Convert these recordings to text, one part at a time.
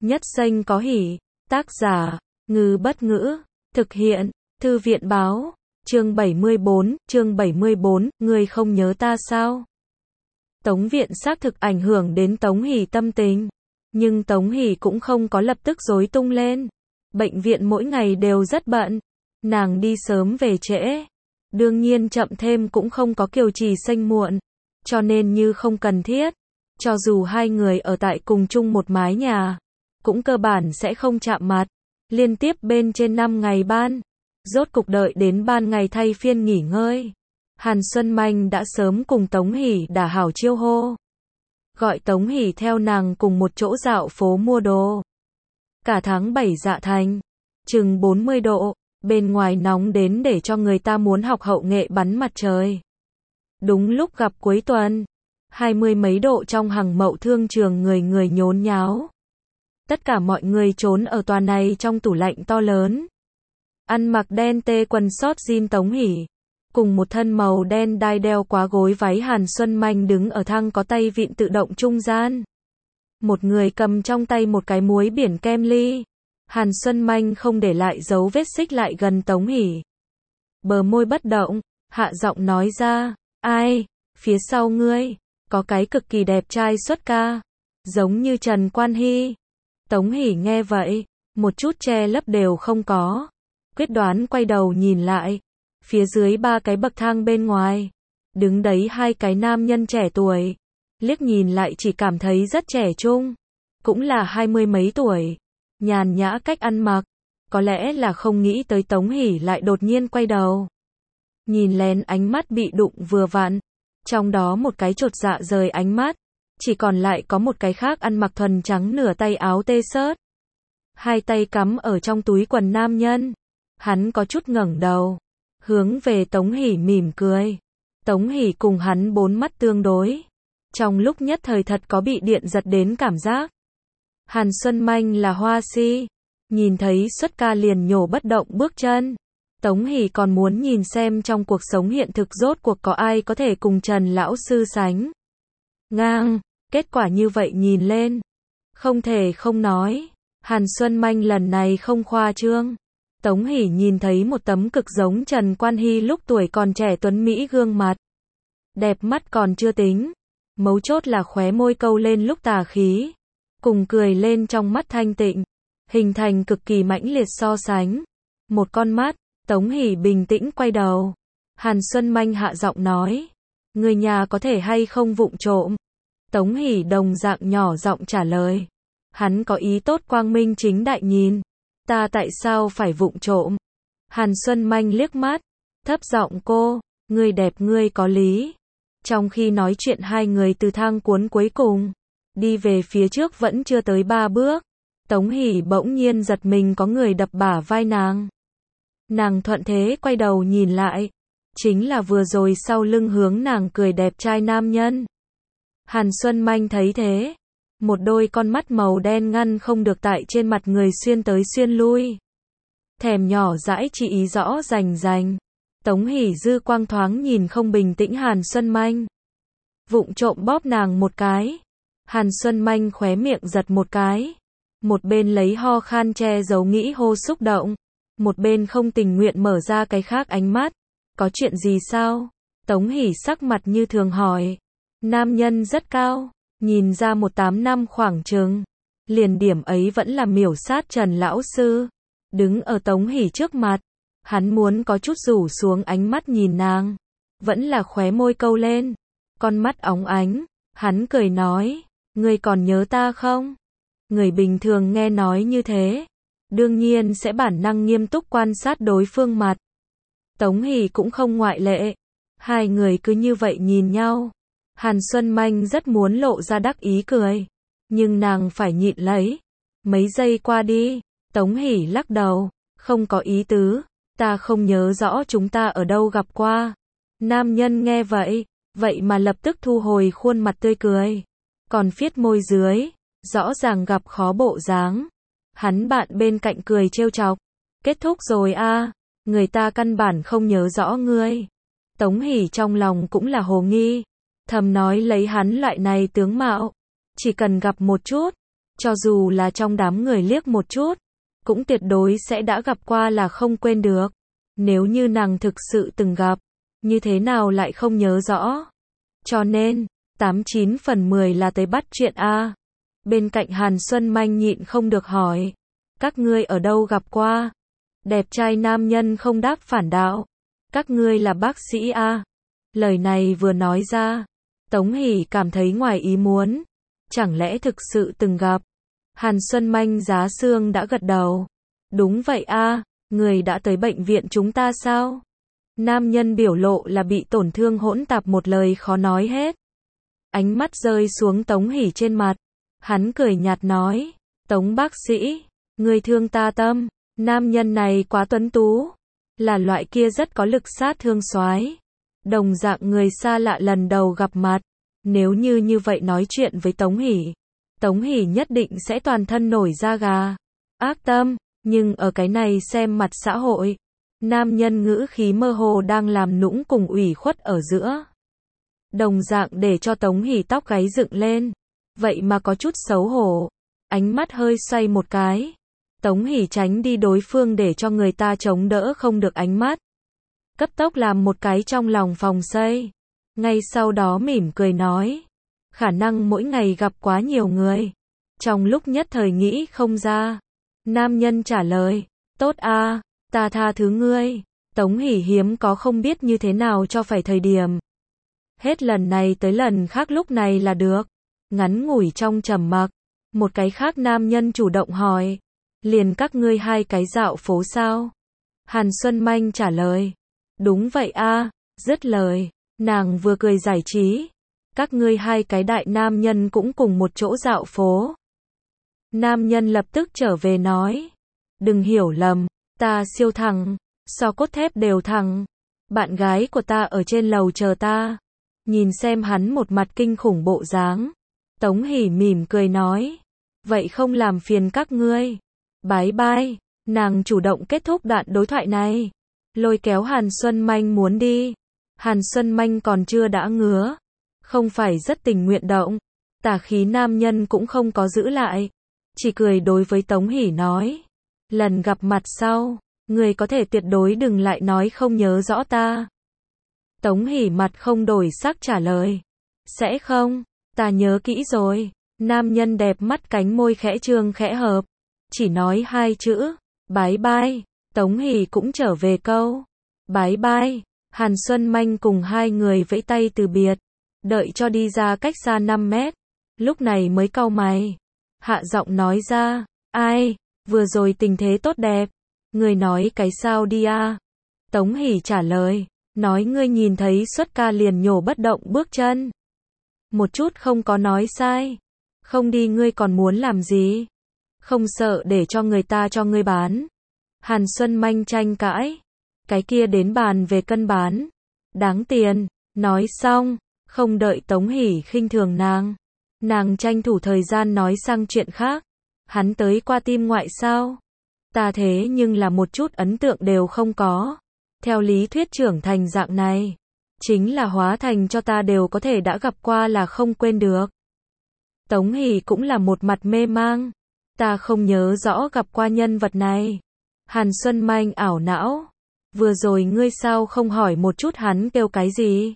Nhất Xanh có hỉ. Tác giả, Ngư Bất Ngữ. Thực hiện, Thư viện Báo. Chương 74, ngươi không nhớ ta sao? Tống Viện xác thực ảnh hưởng đến Tống Hỷ tâm tình. Nhưng Tống Hỷ cũng không có lập tức rối tung lên. Bệnh viện mỗi ngày đều rất bận. Nàng đi sớm về trễ. Đương nhiên chậm thêm cũng không có Kiều Trì Xanh muộn. Cho nên như không cần thiết. Cho dù hai người ở tại cùng chung một mái nhà, cũng cơ bản sẽ không chạm mặt. Liên tiếp bên trên 5 ngày ban. Rốt cục đợi đến ban ngày thay phiên nghỉ ngơi. Hàn Xuân Manh đã sớm cùng Tống Hỷ đả hảo chiêu hô. Gọi Tống Hỷ theo nàng cùng một chỗ dạo phố mua đồ. Cả tháng 7 Dạ Thành, chừng 40 độ, bên ngoài nóng đến để cho người ta muốn học hậu nghệ bắn mặt trời. Đúng lúc gặp cuối tuần, 20 mấy độ trong hàng mậu thương trường người người nhốn nháo. Tất cả mọi người trốn ở tòa này trong tủ lạnh to lớn. Ăn mặc đen tê quần sót jean Tống Hỷ, cùng một thân màu đen đai đeo quá gối váy Hàn Xuân Manh đứng ở thang có tay vịn tự động trung gian. Một người cầm trong tay một cái muối biển kem ly. Hàn Xuân Manh không để lại dấu vết xích lại gần Tống Hỷ. Bờ môi bất động, hạ giọng nói ra, ai, phía sau ngươi, có cái cực kỳ đẹp trai xuất ca, giống như Trần Quan Hy. Tống Hỷ nghe vậy, một chút che lấp đều không có. Quyết đoán quay đầu nhìn lại. Phía dưới 3 cái bậc thang bên ngoài, đứng đấy 2 cái nam nhân trẻ tuổi. Liếc nhìn lại chỉ cảm thấy rất trẻ trung. Cũng là 20 mấy tuổi. Nhàn nhã cách ăn mặc. Có lẽ là không nghĩ tới Tống Hỷ lại đột nhiên quay đầu. Nhìn lén ánh mắt bị đụng vừa vặn. Trong đó một cái chột dạ rời ánh mắt. Chỉ còn lại có một cái khác ăn mặc thuần trắng nửa tay áo tê xớt. 2 tay cắm ở trong túi quần nam nhân. Hắn có chút ngẩng đầu. Hướng về Tống Hỷ mỉm cười. Tống Hỷ cùng hắn 4 mắt tương đối. Trong lúc nhất thời thật có bị điện giật đến cảm giác. Hàn Xuân Manh là hoa si. Nhìn thấy xuất ca liền nhổ bất động bước chân. Tống Hỷ còn muốn nhìn xem trong cuộc sống hiện thực rốt cuộc có ai có thể cùng Trần Lão Sư sánh ngang. Kết quả như vậy nhìn lên. Không thể không nói. Hàn Xuân Manh lần này không khoa trương. Tống Hỷ nhìn thấy một tấm cực giống Trần Quan Hy lúc tuổi còn trẻ tuấn Mỹ gương mặt. Đẹp mắt còn chưa tính. Mấu chốt là khóe môi câu lên lúc tà khí. Cùng cười lên trong mắt thanh tịnh. Hình thành cực kỳ mãnh liệt so sánh. Một con mắt, Tống Hỷ bình tĩnh quay đầu. Hàn Xuân Manh hạ giọng nói. Người nhà có thể hay không vụng trộm? Tống Hỷ đồng dạng nhỏ giọng trả lời. Hắn có ý tốt quang minh chính đại nhìn. Ta tại sao phải vụng trộm? Hàn Xuân Manh liếc mắt. Thấp giọng cô. Ngươi đẹp ngươi có lý. Trong khi nói chuyện hai người từ thang cuốn cuối cùng. Đi về phía trước vẫn chưa tới 3 bước. Tống Hỷ bỗng nhiên giật mình có người đập bả vai nàng. Nàng thuận thế quay đầu nhìn lại. Chính là vừa rồi sau lưng hướng nàng cười đẹp trai nam nhân. Hàn Xuân Manh thấy thế. Một đôi con mắt màu đen ngăn không được tại trên mặt người xuyên tới xuyên lui. Thèm nhỏ dãi chỉ ý rõ rành rành. Tống Hỷ dư quang thoáng nhìn không bình tĩnh Hàn Xuân Manh. Vụng trộm bóp nàng một cái. Hàn Xuân Manh khóe miệng giật một cái. Một bên lấy ho khan che giấu nghĩ hô xúc động. Một bên không tình nguyện mở ra cái khác ánh mắt. Có chuyện gì sao? Tống Hỷ sắc mặt như thường hỏi. Nam nhân rất cao. Nhìn ra 18 năm khoảng chừng. Liền điểm ấy vẫn là miểu sát Trần Lão Sư. Đứng ở Tống Hỷ trước mặt. Hắn muốn có chút rủ xuống ánh mắt nhìn nàng. Vẫn là khóe môi câu lên. Con mắt óng ánh. Hắn cười nói. Ngươi còn nhớ ta không? Người bình thường nghe nói như thế. Đương nhiên sẽ bản năng nghiêm túc quan sát đối phương mặt. Tống Hỷ cũng không ngoại lệ. Hai người cứ như vậy nhìn nhau. Hàn Xuân Manh rất muốn lộ ra đắc ý cười. Nhưng nàng phải nhịn lấy. Mấy giây qua đi. Tống Hỷ lắc đầu. Không có ý tứ. Ta không nhớ rõ chúng ta ở đâu gặp qua. Nam nhân nghe vậy. Vậy mà lập tức thu hồi khuôn mặt tươi cười. Còn phiết môi dưới. Rõ ràng gặp khó bộ dáng. Hắn bạn bên cạnh cười trêu chọc. Kết thúc rồi a. Người ta căn bản không nhớ rõ ngươi. Tống Hỷ trong lòng cũng là hồ nghi. Thầm nói lấy hắn loại này tướng mạo. Chỉ cần gặp một chút. cho dù là trong đám người liếc một chút, cũng tuyệt đối sẽ đã gặp qua là không quên được. Nếu như nàng thực sự từng gặp, như thế nào lại không nhớ rõ. Cho nên, 89 phần 10 là tới bắt chuyện a. Bên cạnh Hàn Xuân Manh nhịn không được hỏi, các ngươi ở đâu gặp qua? Đẹp trai nam nhân không đáp phản đạo, các ngươi là bác sĩ a. Lời này vừa nói ra, Tống Hỷ cảm thấy ngoài ý muốn, chẳng lẽ thực sự từng gặp? Hàn Xuân Manh giá xương đã gật đầu. Đúng vậy a, người đã tới bệnh viện chúng ta sao? Nam nhân biểu lộ là bị tổn thương hỗn tạp một lời khó nói hết. Ánh mắt rơi xuống Tống Hỷ trên mặt. Hắn cười nhạt nói, Tống bác sĩ, người thương ta tâm. Nam nhân này quá tuấn tú, là loại kia rất có lực sát thương soái. Đồng dạng người xa lạ lần đầu gặp mặt, nếu như vậy nói chuyện với Tống Hỷ nhất định sẽ toàn thân nổi da gà. Ác tâm, nhưng ở cái này xem mặt xã hội, nam nhân ngữ khí mơ hồ đang làm nũng cùng ủy khuất ở giữa. Đồng dạng để cho Tống Hỷ tóc gáy dựng lên, vậy mà có chút xấu hổ. Ánh mắt hơi xoay một cái, Tống Hỷ tránh đi đối phương để cho người ta chống đỡ không được ánh mắt. Cấp tốc làm một cái trong lòng phòng xây. Ngay sau đó mỉm cười nói, khả năng mỗi ngày gặp quá nhiều người, trong lúc nhất thời nghĩ không ra. Nam nhân trả lời, tốt a, ta tha thứ ngươi. Tống Hỷ hiếm có không biết như thế nào cho phải thời điểm. Hết lần này tới lần khác lúc này là được. Ngắn ngủi trong trầm mặc, một cái khác nam nhân chủ động hỏi, liền các ngươi hai cái dạo phố sao? Hàn Xuân Manh trả lời, đúng vậy a. Dứt lời, nàng vừa cười giải trí, các ngươi hai cái đại nam nhân cũng cùng một chỗ dạo phố. Nam nhân lập tức trở về nói, đừng hiểu lầm, ta siêu thằng, so cốt thép đều thằng. Bạn gái của ta ở trên lầu chờ ta. Nhìn xem hắn một mặt kinh khủng bộ dáng, Tống Hỷ mỉm cười nói, vậy không làm phiền các ngươi. Bái bai, nàng chủ động kết thúc đoạn đối thoại này, lôi kéo Hàn Xuân Manh muốn đi. Hàn Xuân Manh còn chưa đã ngứa, không phải rất tình nguyện động, tà khí nam nhân cũng không có giữ lại, chỉ cười đối với Tống Hỷ nói, lần gặp mặt sau, người có thể tuyệt đối đừng lại nói không nhớ rõ ta. Tống Hỷ mặt không đổi sắc trả lời, sẽ không, ta nhớ kỹ rồi. Nam nhân đẹp mắt cánh môi khẽ trương khẽ hợp, chỉ nói hai chữ, bái bai. Tống Hỷ cũng trở về câu, bái bai. Hàn Xuân Manh cùng hai người vẫy tay từ biệt, đợi cho đi ra cách xa 5 mét, lúc này mới cau mày, hạ giọng nói ra, ai, vừa rồi tình thế tốt đẹp, người nói cái sao đi a? Tống Hỷ trả lời, nói ngươi nhìn thấy xuất ca liền nhổ bất động bước chân. Một chút không có nói sai, không đi ngươi còn muốn làm gì? Không sợ để cho người ta cho ngươi bán. Hàn Xuân Manh tranh cãi, cái kia đến bàn về cân bán, đáng tiền. Nói xong, không đợi Tống Hỷ khinh thường nàng tranh thủ thời gian nói sang chuyện khác. Hắn tới qua tim ngoại sao? Ta thế nhưng là một chút ấn tượng đều không có. Theo lý thuyết trưởng thành dạng này, chính là hóa thành cho ta đều có thể đã gặp qua là không quên được. Tống Hỷ cũng là một mặt mê mang, ta không nhớ rõ gặp qua nhân vật này. Hàn Xuân Manh ảo não, vừa rồi ngươi sao không hỏi một chút hắn kêu cái gì?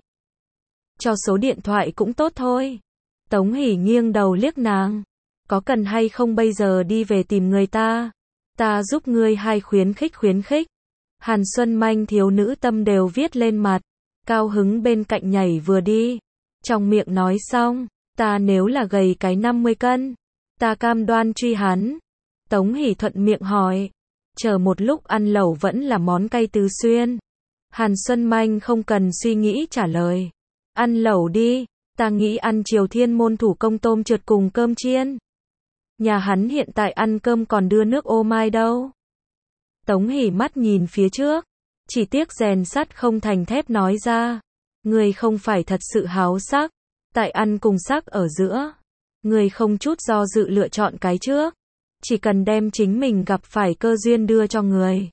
Cho số điện thoại cũng tốt thôi. Tống Hỷ nghiêng đầu liếc nàng, có cần hay không bây giờ đi về tìm người ta? Ta giúp ngươi hai khuyến khích. Hàn Xuân Manh thiếu nữ tâm đều viết lên mặt, cao hứng bên cạnh nhảy vừa đi, trong miệng nói xong, ta nếu là gầy cái 50 cân, ta cam đoan truy hắn. Tống Hỷ thuận miệng hỏi, chờ một lúc ăn lẩu vẫn là món cay Tứ Xuyên. Hàn Xuân Manh không cần suy nghĩ trả lời, ăn lẩu đi, ta nghĩ ăn Triều Thiên Môn thủ công tôm trượt cùng cơm chiên. Nhà hắn hiện tại ăn cơm còn đưa nước ô mai đâu. Tống Hỷ mắt nhìn phía trước, chỉ tiếc rèn sắt không thành thép nói ra, người không phải thật sự háo sắc, tại ăn cùng sắc ở giữa, người không chút do dự lựa chọn cái trước, chỉ cần đem chính mình gặp phải cơ duyên đưa cho người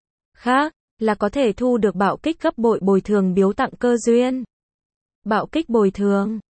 khác, là có thể thu được bạo kích gấp bội bồi thường biếu tặng cơ duyên. Bạo kích bồi thường